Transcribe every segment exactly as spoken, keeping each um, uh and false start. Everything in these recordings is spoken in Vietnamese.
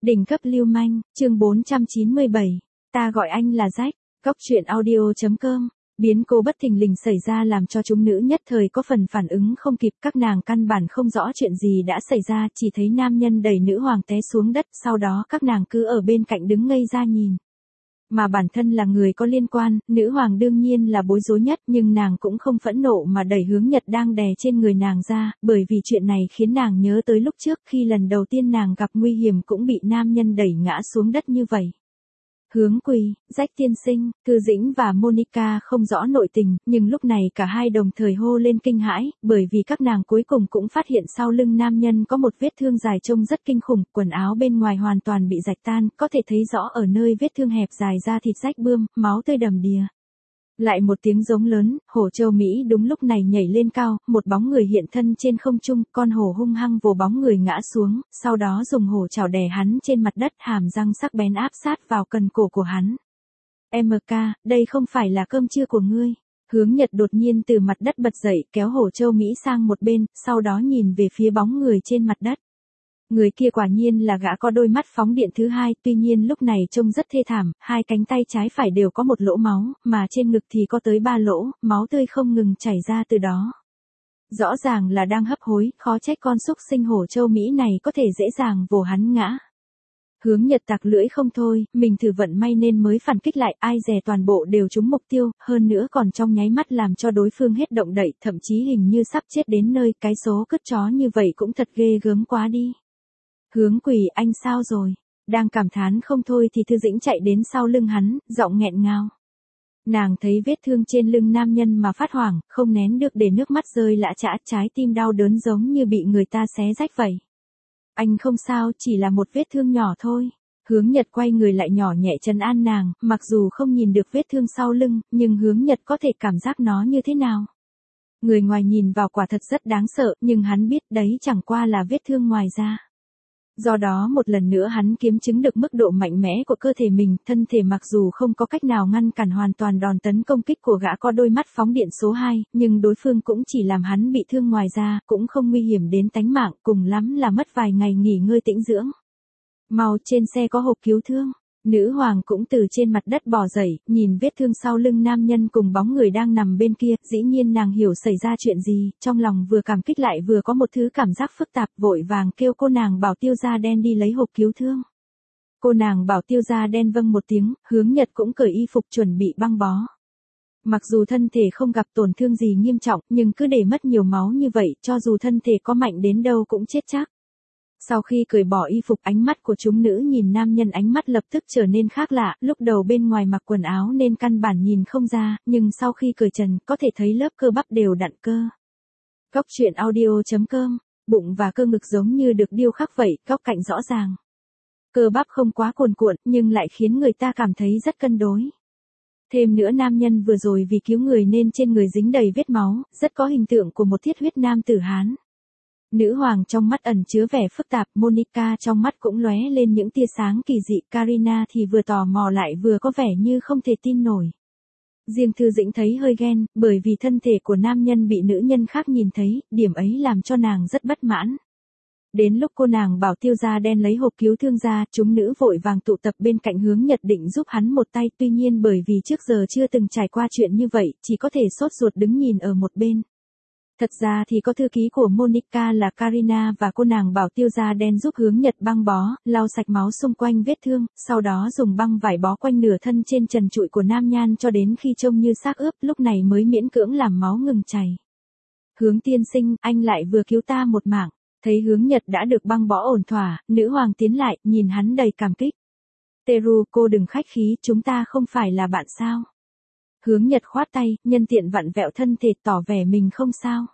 Đỉnh cấp lưu manh, chương bốn trăm chín mươi bảy. Ta gọi anh là Jack. Góc truyện audio chấm com. Biến cố bất thình lình xảy ra làm cho chúng nữ nhất thời có phần phản ứng không kịp, các nàng căn bản không rõ chuyện gì đã xảy ra, chỉ thấy nam nhân đẩy nữ hoàng té xuống đất, sau đó các nàng cứ ở bên cạnh đứng ngây ra nhìn. Mà bản thân là người có liên quan, nữ hoàng đương nhiên là bối rối nhất, nhưng nàng cũng không phẫn nộ mà đẩy Hướng Nhật đang đè trên người nàng ra, bởi vì chuyện này khiến nàng nhớ tới lúc trước khi lần đầu tiên nàng gặp nguy hiểm cũng bị nam nhân đẩy ngã xuống đất như vậy. Hướng Quỳ, Jack tiên sinh, Cư Dĩnh và Monica không rõ nội tình, nhưng lúc này cả hai đồng thời hô lên kinh hãi, bởi vì các nàng cuối cùng cũng phát hiện sau lưng nam nhân có một vết thương dài trông rất kinh khủng, quần áo bên ngoài hoàn toàn bị rạch tan, có thể thấy rõ ở nơi vết thương hẹp dài ra thịt rách bươm, máu tươi đầm đìa. Lại một tiếng giống lớn, hổ Châu Mỹ đúng lúc này nhảy lên cao, một bóng người hiện thân trên không trung, con hổ hung hăng vồ bóng người ngã xuống, sau đó dùng hổ chảo đè hắn trên mặt đất, hàm răng sắc bén áp sát vào cần cổ của hắn. em ca, đây không phải là cơm trưa của ngươi. Hướng Nhật đột nhiên từ mặt đất bật dậy, kéo hổ Châu Mỹ sang một bên, sau đó nhìn về phía bóng người trên mặt đất. Người kia quả nhiên là gã có đôi mắt phóng điện thứ hai, tuy nhiên lúc này trông rất thê thảm, hai cánh tay trái phải đều có một lỗ máu, mà trên ngực thì có tới ba lỗ, máu tươi không ngừng chảy ra từ đó. Rõ ràng là đang hấp hối, khó trách con xúc sinh hổ Châu Mỹ này có thể dễ dàng vồ hắn ngã. Hướng Nhật tặc lưỡi không thôi, mình thử vận may nên mới phản kích lại, ai dè toàn bộ đều trúng mục tiêu, hơn nữa còn trong nháy mắt làm cho đối phương hết động đậy, thậm chí hình như sắp chết đến nơi, cái số cứt chó như vậy cũng thật ghê gớm quá đi. Hướng Quỳ, anh sao rồi? Đang cảm thán không thôi thì Thư Dĩnh chạy đến sau lưng hắn, giọng nghẹn ngào. Nàng thấy vết thương trên lưng nam nhân mà phát hoảng, không nén được để nước mắt rơi lã chã, trái tim đau đớn giống như bị người ta xé rách vậy. Anh không sao, chỉ là một vết thương nhỏ thôi. Hướng Nhật quay người lại nhỏ nhẹ trấn an nàng, mặc dù không nhìn được vết thương sau lưng, nhưng Hướng Nhật có thể cảm giác nó như thế nào. Người ngoài nhìn vào quả thật rất đáng sợ, nhưng hắn biết đấy chẳng qua là vết thương ngoài da. Do đó một lần nữa hắn kiếm chứng được mức độ mạnh mẽ của cơ thể mình, thân thể mặc dù không có cách nào ngăn cản hoàn toàn đòn tấn công kích của gã có đôi mắt phóng điện số hai, nhưng đối phương cũng chỉ làm hắn bị thương ngoài da, cũng không nguy hiểm đến tánh mạng, cùng lắm là mất vài ngày nghỉ ngơi tĩnh dưỡng. Mau, trên xe có hộp cứu thương. Nữ hoàng cũng từ trên mặt đất bò dậy, nhìn vết thương sau lưng nam nhân cùng bóng người đang nằm bên kia, dĩ nhiên nàng hiểu xảy ra chuyện gì, trong lòng vừa cảm kích lại vừa có một thứ cảm giác phức tạp, vội vàng kêu cô nàng Bảo Tiêu da đen đi lấy hộp cứu thương. Cô nàng Bảo Tiêu da đen vâng một tiếng, Hướng Nhật cũng cởi y phục chuẩn bị băng bó. Mặc dù thân thể không gặp tổn thương gì nghiêm trọng, nhưng cứ để mất nhiều máu như vậy, cho dù thân thể có mạnh đến đâu cũng chết chắc. Sau khi cởi bỏ y phục, ánh mắt của chúng nữ nhìn nam nhân ánh mắt lập tức trở nên khác lạ, lúc đầu bên ngoài mặc quần áo nên căn bản nhìn không ra, nhưng sau khi cởi trần, có thể thấy lớp cơ bắp đều đặn cơ. Góc truyện audio chấm com, bụng và cơ ngực giống như được điêu khắc vậy, góc cạnh rõ ràng. Cơ bắp không quá cuồn cuộn, nhưng lại khiến người ta cảm thấy rất cân đối. Thêm nữa nam nhân vừa rồi vì cứu người nên trên người dính đầy vết máu, rất có hình tượng của một thiết huyết nam tử Hán. Nữ hoàng trong mắt ẩn chứa vẻ phức tạp, Monica trong mắt cũng lóe lên những tia sáng kỳ dị, Karina thì vừa tò mò lại vừa có vẻ như không thể tin nổi. Riêng Thư Dĩnh thấy hơi ghen, bởi vì thân thể của nam nhân bị nữ nhân khác nhìn thấy, điểm ấy làm cho nàng rất bất mãn. Đến lúc cô nàng Bảo Tiêu da đen lấy hộp cứu thương ra, chúng nữ vội vàng tụ tập bên cạnh Hướng Nhật định giúp hắn một tay, tuy nhiên bởi vì trước giờ chưa từng trải qua chuyện như vậy, chỉ có thể sốt ruột đứng nhìn ở một bên. Thật ra thì có thư ký của Monica là Karina và cô nàng Bảo Tiêu da đen giúp Hướng Nhật băng bó, lau sạch máu xung quanh vết thương, sau đó dùng băng vải bó quanh nửa thân trên trần trụi của nam nhan cho đến khi trông như xác ướp, lúc này mới miễn cưỡng làm máu ngừng chảy. Hướng tiên sinh, anh lại vừa cứu ta một mạng. Thấy Hướng Nhật đã được băng bó ổn thỏa, nữ hoàng tiến lại, nhìn hắn đầy cảm kích. Teru, cô đừng khách khí, chúng ta không phải là bạn sao? Hướng Nhật khoát tay, nhân tiện vặn vẹo thân thể tỏ vẻ mình không sao.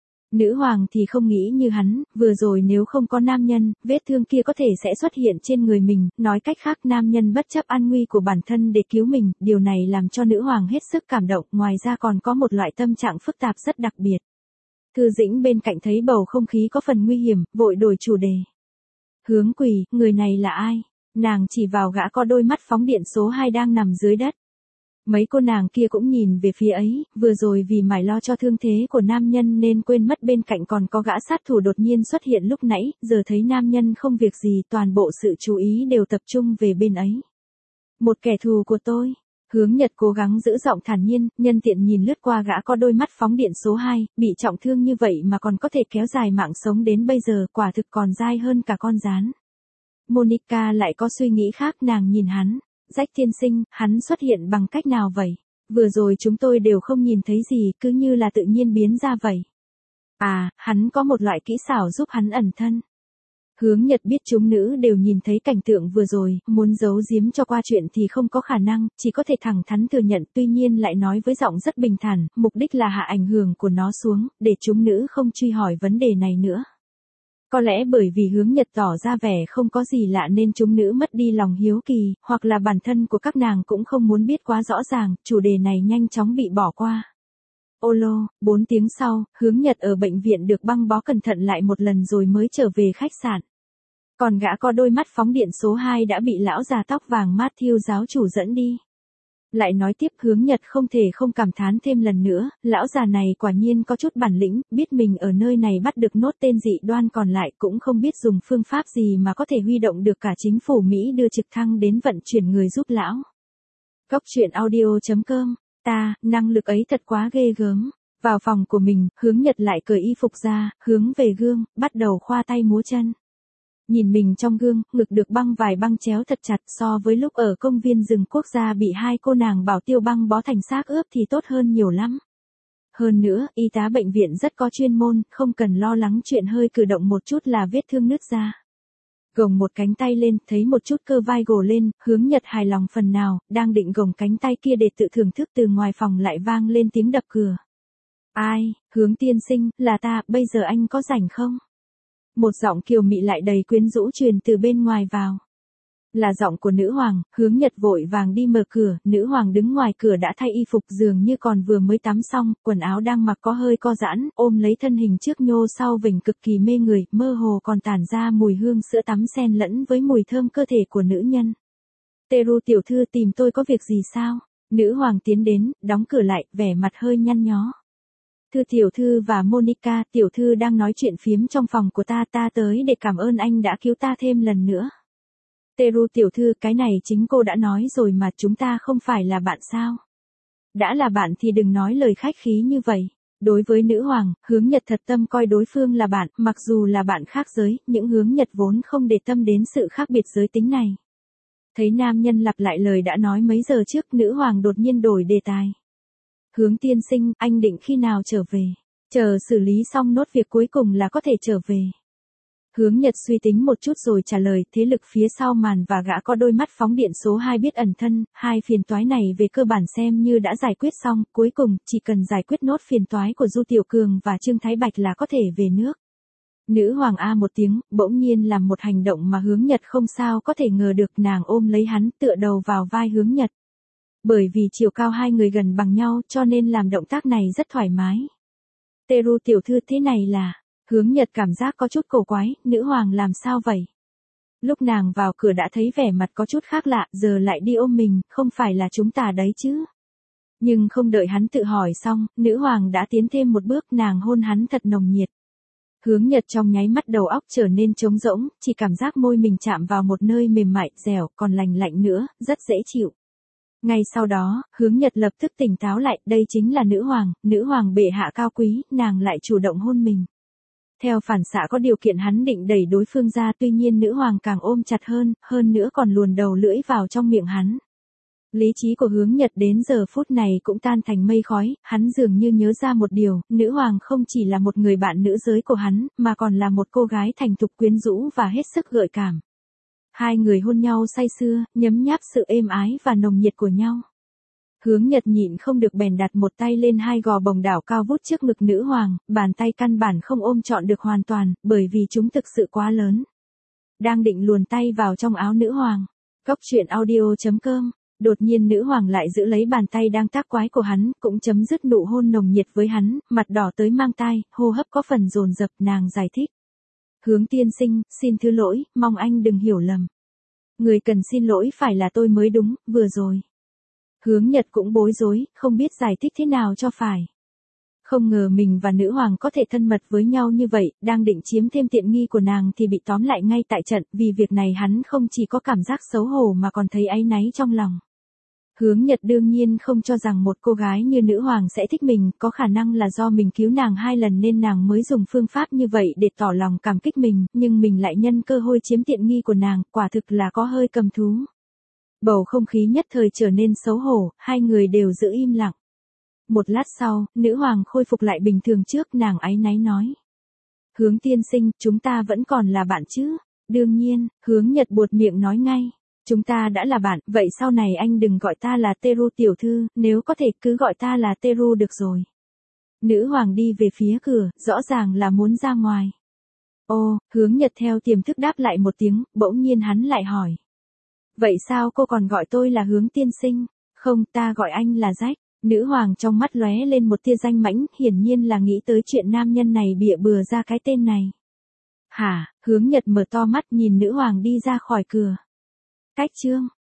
Nữ hoàng thì không nghĩ như hắn, vừa rồi nếu không có nam nhân, vết thương kia có thể sẽ xuất hiện trên người mình, nói cách khác nam nhân bất chấp an nguy của bản thân để cứu mình, điều này làm cho nữ hoàng hết sức cảm động, ngoài ra còn có một loại tâm trạng phức tạp rất đặc biệt. Thư Dĩnh bên cạnh thấy bầu không khí có phần nguy hiểm, vội đổi chủ đề. Hướng Quỳ, người này là ai? Nàng chỉ vào gã có đôi mắt phóng điện số hai đang nằm dưới đất. Mấy cô nàng kia cũng nhìn về phía ấy, vừa rồi vì mải lo cho thương thế của nam nhân nên quên mất bên cạnh còn có gã sát thủ đột nhiên xuất hiện lúc nãy, giờ thấy nam nhân không việc gì, toàn bộ sự chú ý đều tập trung về bên ấy. Một kẻ thù của tôi. Hướng Nhật cố gắng giữ giọng thản nhiên, nhân tiện nhìn lướt qua gã có đôi mắt phóng điện số hai, bị trọng thương như vậy mà còn có thể kéo dài mạng sống đến bây giờ, quả thực còn dai hơn cả con gián. Monica lại có suy nghĩ khác, nàng nhìn hắn. Jack tiên sinh, hắn xuất hiện bằng cách nào vậy? Vừa rồi chúng tôi đều không nhìn thấy gì, cứ như là tự nhiên biến ra vậy. À, hắn có một loại kỹ xảo giúp hắn ẩn thân. Hướng Nhật biết chúng nữ đều nhìn thấy cảnh tượng vừa rồi, muốn giấu giếm cho qua chuyện thì không có khả năng, chỉ có thể thẳng thắn thừa nhận, tuy nhiên lại nói với giọng rất bình thản, mục đích là hạ ảnh hưởng của nó xuống, để chúng nữ không truy hỏi vấn đề này nữa. Có lẽ bởi vì Hướng Nhật tỏ ra vẻ không có gì lạ nên chúng nữ mất đi lòng hiếu kỳ, hoặc là bản thân của các nàng cũng không muốn biết quá rõ ràng, chủ đề này nhanh chóng bị bỏ qua. Ô lô, bốn tiếng sau, Hướng Nhật ở bệnh viện được băng bó cẩn thận lại một lần rồi mới trở về khách sạn. Còn gã có đôi mắt phóng điện số hai đã bị lão già tóc vàng Matthew giáo chủ dẫn đi. Lại nói tiếp, Hướng Nhật không thể không cảm thán thêm lần nữa, lão già này quả nhiên có chút bản lĩnh, biết mình ở nơi này bắt được nốt tên dị đoan, còn lại cũng không biết dùng phương pháp gì mà có thể huy động được cả chính phủ Mỹ đưa trực thăng đến vận chuyển người giúp lão. Góc truyện audio chấm com, ta, năng lực ấy thật quá ghê gớm. Vào phòng của mình, Hướng Nhật lại cởi y phục ra, hướng về gương, bắt đầu khoa tay múa chân. Nhìn mình trong gương, ngực được băng vài băng chéo thật chặt, so với lúc ở công viên rừng quốc gia bị hai cô nàng bảo tiêu băng bó thành xác ướp thì tốt hơn nhiều lắm. Hơn nữa, y tá bệnh viện rất có chuyên môn, không cần lo lắng chuyện hơi cử động một chút là vết thương nứt ra. Gồng một cánh tay lên, thấy một chút cơ vai gồ lên, Hướng Nhật hài lòng phần nào, đang định gồng cánh tay kia để tự thưởng thức, từ ngoài phòng lại vang lên tiếng đập cửa. Ai, Hướng tiên sinh, là ta, bây giờ anh có rảnh không? Một giọng kiều mị lại đầy quyến rũ truyền từ bên ngoài vào. Là giọng của nữ hoàng. Hướng Nhật vội vàng đi mở cửa, nữ hoàng đứng ngoài cửa đã thay y phục, dường như còn vừa mới tắm xong, quần áo đang mặc có hơi co giãn, ôm lấy thân hình trước nhô sau vểnh cực kỳ mê người, mơ hồ còn tản ra mùi hương sữa tắm xen lẫn với mùi thơm cơ thể của nữ nhân. Teru tiểu thư tìm tôi có việc gì sao? Nữ hoàng tiến đến, đóng cửa lại, vẻ mặt hơi nhăn nhó. Thư tiểu thư và Monica, tiểu thư đang nói chuyện phiếm trong phòng của ta, ta tới để cảm ơn anh đã cứu ta thêm lần nữa. Teru tiểu thư, cái này chính cô đã nói rồi mà, chúng ta không phải là bạn sao? Đã là bạn thì đừng nói lời khách khí như vậy. Đối với nữ hoàng, Hướng Nhật thật tâm coi đối phương là bạn, mặc dù là bạn khác giới, những Hướng Nhật vốn không để tâm đến sự khác biệt giới tính này. Thấy nam nhân lặp lại lời đã nói mấy giờ trước, nữ hoàng đột nhiên đổi đề tài. Hướng tiên sinh, anh định khi nào trở về? Chờ xử lý xong nốt việc cuối cùng là có thể trở về. Hướng Nhật suy tính một chút rồi trả lời, thế lực phía sau màn và gã có đôi mắt phóng điện số hai biết ẩn thân, hai phiền toái này về cơ bản xem như đã giải quyết xong, cuối cùng chỉ cần giải quyết nốt phiền toái của Du Tiểu Cường và Trương Thái Bạch là có thể về nước. Nữ hoàng a một tiếng, bỗng nhiên làm một hành động mà Hướng Nhật không sao có thể ngờ được, nàng ôm lấy hắn, tựa đầu vào vai Hướng Nhật. Bởi vì chiều cao hai người gần bằng nhau cho nên làm động tác này rất thoải mái. Teru tiểu thư, thế này là... Hướng Nhật cảm giác có chút cổ quái, nữ hoàng làm sao vậy? Lúc nàng vào cửa đã thấy vẻ mặt có chút khác lạ, giờ lại đi ôm mình, không phải là chúng ta đấy chứ? Nhưng không đợi hắn tự hỏi xong, nữ hoàng đã tiến thêm một bước, nàng hôn hắn thật nồng nhiệt. Hướng Nhật trong nháy mắt đầu óc trở nên trống rỗng, chỉ cảm giác môi mình chạm vào một nơi mềm mại, dẻo, còn lành lạnh nữa, rất dễ chịu. Ngay sau đó, Hướng Nhật lập tức tỉnh táo lại, đây chính là nữ hoàng, nữ hoàng bệ hạ cao quý, nàng lại chủ động hôn mình. Theo phản xạ có điều kiện hắn định đẩy đối phương ra, tuy nhiên nữ hoàng càng ôm chặt hơn, hơn nữa còn luồn đầu lưỡi vào trong miệng hắn. Lý trí của Hướng Nhật đến giờ phút này cũng tan thành mây khói, hắn dường như nhớ ra một điều, nữ hoàng không chỉ là một người bạn nữ giới của hắn, mà còn là một cô gái thành thục quyến rũ và hết sức gợi cảm. Hai người hôn nhau say sưa, nhấm nháp sự êm ái và nồng nhiệt của nhau. Hướng Nhật nhịn không được bèn đặt một tay lên hai gò bồng đảo cao vút trước ngực nữ hoàng, bàn tay căn bản không ôm trọn được hoàn toàn, bởi vì chúng thực sự quá lớn. Đang định luồn tay vào trong áo nữ hoàng. Góc truyện audio chấm com, đột nhiên nữ hoàng lại giữ lấy bàn tay đang tác quái của hắn, cũng chấm dứt nụ hôn nồng nhiệt với hắn, mặt đỏ tới mang tai, hô hấp có phần dồn dập, nàng giải thích. Hướng tiên sinh, xin thứ lỗi, mong anh đừng hiểu lầm. Người cần xin lỗi phải là tôi mới đúng, vừa rồi. Hướng Nhật cũng bối rối, không biết giải thích thế nào cho phải. Không ngờ mình và nữ hoàng có thể thân mật với nhau như vậy, đang định chiếm thêm tiện nghi của nàng thì bị tóm lại ngay tại trận, vì việc này hắn không chỉ có cảm giác xấu hổ mà còn thấy áy náy trong lòng. Hướng Nhật đương nhiên không cho rằng một cô gái như nữ hoàng sẽ thích mình, có khả năng là do mình cứu nàng hai lần nên nàng mới dùng phương pháp như vậy để tỏ lòng cảm kích mình, nhưng mình lại nhân cơ hội chiếm tiện nghi của nàng, quả thực là có hơi cầm thú. Bầu không khí nhất thời trở nên xấu hổ, hai người đều giữ im lặng. Một lát sau, nữ hoàng khôi phục lại bình thường trước, nàng áy náy nói. Hướng tiên sinh, chúng ta vẫn còn là bạn chứ? Đương nhiên, Hướng Nhật buột miệng nói ngay. Chúng ta đã là bạn, vậy sau này anh đừng gọi ta là Teru tiểu thư, nếu có thể cứ gọi ta là Teru được rồi. Nữ hoàng đi về phía cửa, rõ ràng là muốn ra ngoài. Ô, Hướng Nhật theo tiềm thức đáp lại một tiếng, bỗng nhiên hắn lại hỏi. Vậy sao cô còn gọi tôi là Hướng tiên sinh? Không, ta gọi anh là Jack. Nữ hoàng trong mắt lóe lên một tia danh mãnh, hiển nhiên là nghĩ tới chuyện nam nhân này bịa bừa ra cái tên này. Hả? Hướng Nhật mở to mắt nhìn nữ hoàng đi ra khỏi cửa. Cách chương